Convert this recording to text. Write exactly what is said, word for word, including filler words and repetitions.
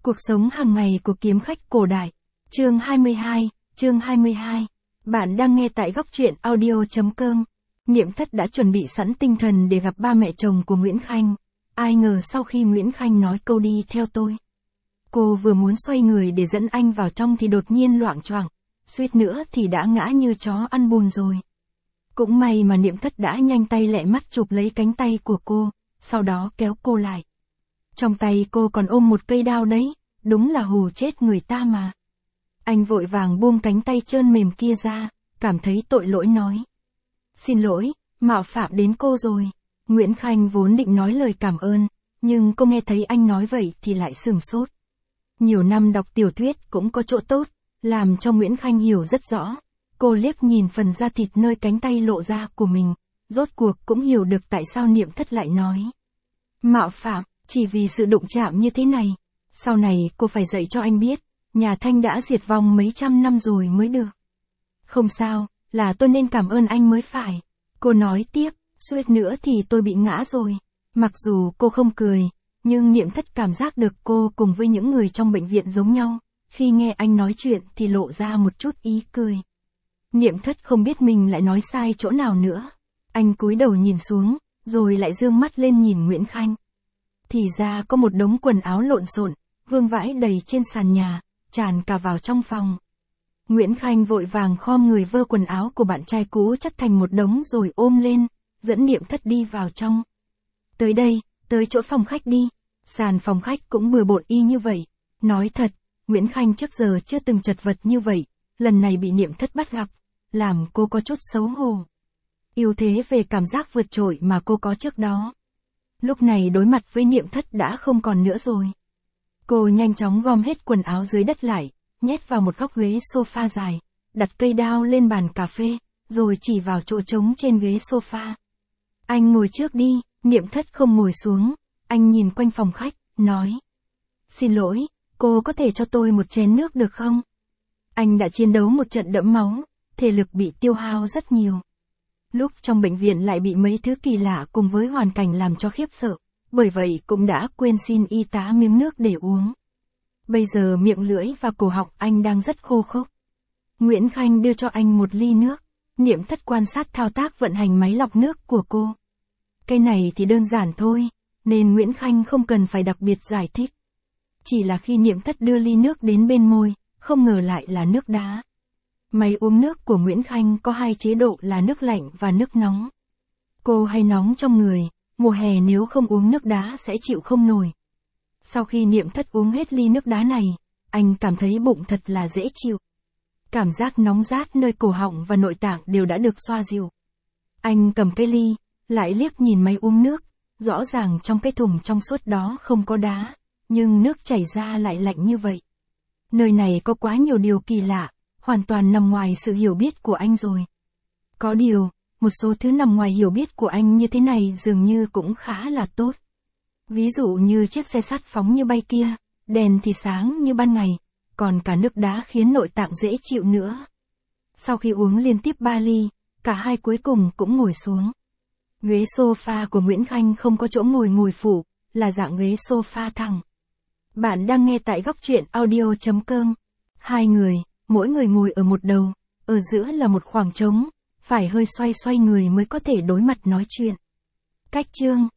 Cuộc sống hàng ngày của kiếm khách cổ đại. Chương hai mươi hai, chương hai mươi hai. Bạn đang nghe tại góc truyện audio chấm com. Niệm Thất đã chuẩn bị sẵn tinh thần để gặp ba mẹ chồng của Nguyễn Khanh. Ai ngờ sau khi Nguyễn Khanh nói câu đi theo tôi, cô vừa muốn xoay người để dẫn anh vào trong thì đột nhiên loạng choạng, suýt nữa thì đã ngã như chó ăn bùn rồi. Cũng may mà Niệm Thất đã nhanh tay lẹ mắt chụp lấy cánh tay của cô, sau đó kéo cô lại. Trong tay cô còn ôm một cây đao đấy, đúng là hù chết người ta mà. Anh vội vàng buông cánh tay trơn mềm kia ra, cảm thấy tội lỗi nói. Xin lỗi, mạo phạm đến cô rồi. Nguyễn Khanh vốn định nói lời cảm ơn, nhưng cô nghe thấy anh nói vậy thì lại sửng sốt. Nhiều năm đọc tiểu thuyết cũng có chỗ tốt, làm cho Nguyễn Khanh hiểu rất rõ. Cô liếc nhìn phần da thịt nơi cánh tay lộ ra của mình, rốt cuộc cũng hiểu được tại sao Niệm Thất lại nói. Mạo phạm, chỉ vì sự đụng chạm như thế này. Sau này cô phải dạy cho anh biết, nhà Thanh đã diệt vong mấy trăm năm rồi mới được. Không sao, là tôi nên cảm ơn anh mới phải. Cô nói tiếp, suýt nữa thì tôi bị ngã rồi. Mặc dù cô không cười, nhưng Niệm Thất cảm giác được cô cùng với những người trong bệnh viện giống nhau. Khi nghe anh nói chuyện thì lộ ra một chút ý cười. Niệm Thất không biết mình lại nói sai chỗ nào nữa. Anh cúi đầu nhìn xuống, rồi lại dương mắt lên nhìn Nguyễn Khanh. Thì ra có một đống quần áo lộn xộn, vương vãi đầy trên sàn nhà, tràn cả vào trong phòng. Nguyễn Khanh vội vàng khom người vơ quần áo của bạn trai cũ chất thành một đống rồi ôm lên, dẫn Niệm Thất đi vào trong. Tới đây, tới chỗ phòng khách đi. Sàn phòng khách cũng bừa bộn y như vậy. Nói thật, Nguyễn Khanh trước giờ chưa từng chật vật như vậy, lần này bị Niệm Thất bắt gặp, làm cô có chút xấu hổ. Ưu thế về cảm giác vượt trội mà cô có trước đó, lúc này đối mặt với Niệm Thất đã không còn nữa rồi. Cô nhanh chóng gom hết quần áo dưới đất lại, nhét vào một góc ghế sofa dài, đặt cây đao lên bàn cà phê, rồi chỉ vào chỗ trống trên ghế sofa. Anh ngồi trước đi. Niệm Thất không ngồi xuống, anh nhìn quanh phòng khách, nói. Xin lỗi, cô có thể cho tôi một chén nước được không? Anh đã chiến đấu một trận đẫm máu, thể lực bị tiêu hao rất nhiều. Lúc trong bệnh viện lại bị mấy thứ kỳ lạ cùng với hoàn cảnh làm cho khiếp sợ, bởi vậy cũng đã quên xin y tá miếng nước để uống. Bây giờ miệng lưỡi và cổ họng anh đang rất khô khốc. Nguyễn Khanh đưa cho anh một ly nước. Niệm Thất quan sát thao tác vận hành máy lọc nước của cô. Cái này thì đơn giản thôi, nên Nguyễn Khanh không cần phải đặc biệt giải thích. Chỉ là khi Niệm Thất đưa ly nước đến bên môi, không ngờ lại là nước đá. Máy uống nước của Nguyễn Khanh có hai chế độ là nước lạnh và nước nóng. Cô hay nóng trong người, mùa hè nếu không uống nước đá sẽ chịu không nổi. Sau khi Niệm Thất uống hết ly nước đá này, anh cảm thấy bụng thật là dễ chịu. Cảm giác nóng rát nơi cổ họng và nội tạng đều đã được xoa dịu. Anh cầm cái ly, lại liếc nhìn máy uống nước, rõ ràng trong cái thùng trong suốt đó không có đá, nhưng nước chảy ra lại lạnh như vậy. Nơi này có quá nhiều điều kỳ lạ, hoàn toàn nằm ngoài sự hiểu biết của anh rồi. Có điều, một số thứ nằm ngoài hiểu biết của anh như thế này dường như cũng khá là tốt. Ví dụ như chiếc xe sắt phóng như bay kia, đèn thì sáng như ban ngày, còn cả nước đá khiến nội tạng dễ chịu nữa. Sau khi uống liên tiếp ba ly, cả hai cuối cùng cũng ngồi xuống. Ghế sofa của Nguyễn Khanh không có chỗ ngồi ngồi phủ, là dạng ghế sofa thẳng. Bạn đang nghe tại góc truyện audio chấm com. Hai người, mỗi người ngồi ở một đầu, ở giữa là một khoảng trống, phải hơi xoay xoay người mới có thể đối mặt nói chuyện. Cách chương